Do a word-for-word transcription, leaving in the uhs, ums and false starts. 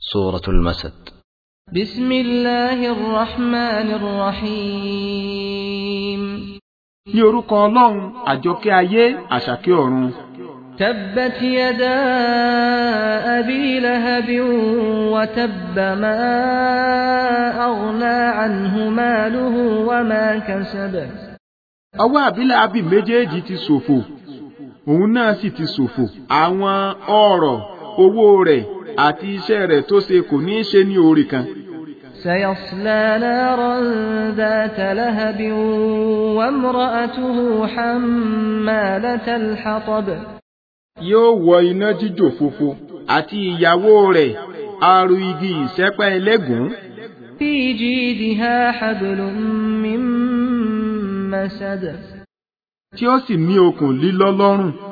سورة المسد. بسم الله الرحمن الرحيم. ní orúkọ Ọlọ́run àjọkẹ́ ayé àṣàkẹ́ ọ̀run. تبت يدا أبي لهب وتب ما أغنى عنه ماله وما كسب. ọwọ́ àbílẹ̀ àbí méjèèjì ti ṣòfò òun náà sì ti ṣòfò àwọn ọrọ̀ owó rẹ̀ àti iṣẹ́ rẹ̀ tó ṣe kò ní í ṣe ní orí kan. سيصلى نارا ذات لهب وامرأته حمالة الحطب. yóò wọ iná jíjò fòfò àti ìyàwó rẹ̀ aru igi ìṣẹ́pẹ́ ẹlẹ́gùn. في جيدها حبل من مسد. tí ó sì ní okùn lílọ́ lọ́rùn.